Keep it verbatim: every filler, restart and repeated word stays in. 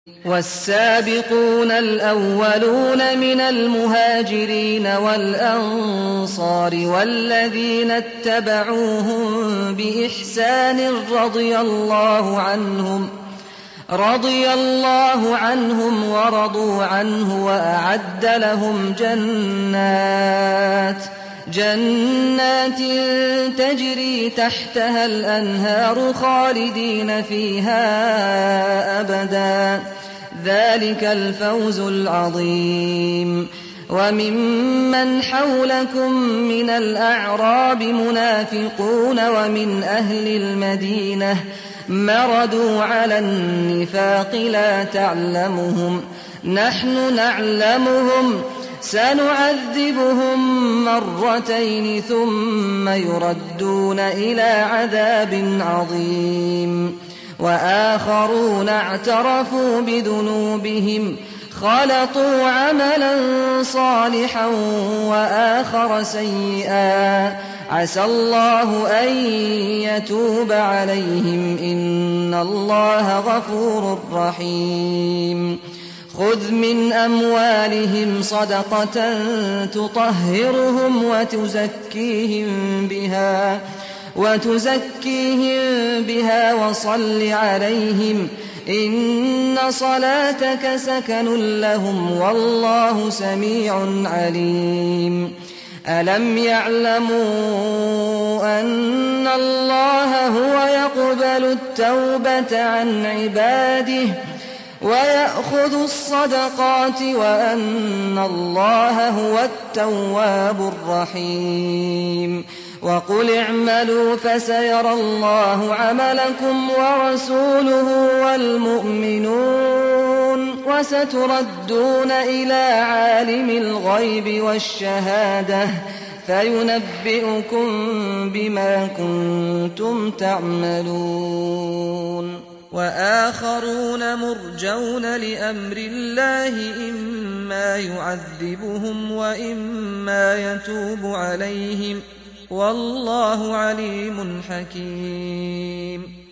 والسابقون الأولون من المهاجرين والأنصار والذين اتبعوهم بإحسان رضي الله عنهم رضي الله عنهم ورضوا عنه وأعد لهم جنات جنات تجري تحتها الأنهار خالدين فيها أبدا ذلك الفوز العظيم. وممن حولكم من الأعراب منافقون ومن أهل المدينة مردوا على النفاق لا تعلمهم نحن نعلمهم سنعذبهم مرتين ثم يردون إلى عذاب عظيم. وآخرون اعترفوا بذنوبهم خلطوا عملا صالحا وآخر سيئا عسى الله أن يتوب عليهم إن الله غفور رحيم. خذ من أموالهم صدقة تطهرهم وتزكيهم بها وتزكيهم بها وصل عليهم إن صلاتك سكن لهم والله سميع عليم. ألم يعلموا أن الله هو يقبل التوبة عن عباده ويأخذ الصدقات وأن الله هو التواب الرحيم. وقل اعملوا فسيرى الله عملكم ورسوله والمؤمنون وستردون إلى عالم الغيب والشهادة فينبئكم بما كنتم تعملون. وآخرون مرجون لأمر الله إما يعذبهم وإما يتوب عليهم والله عليم حكيم.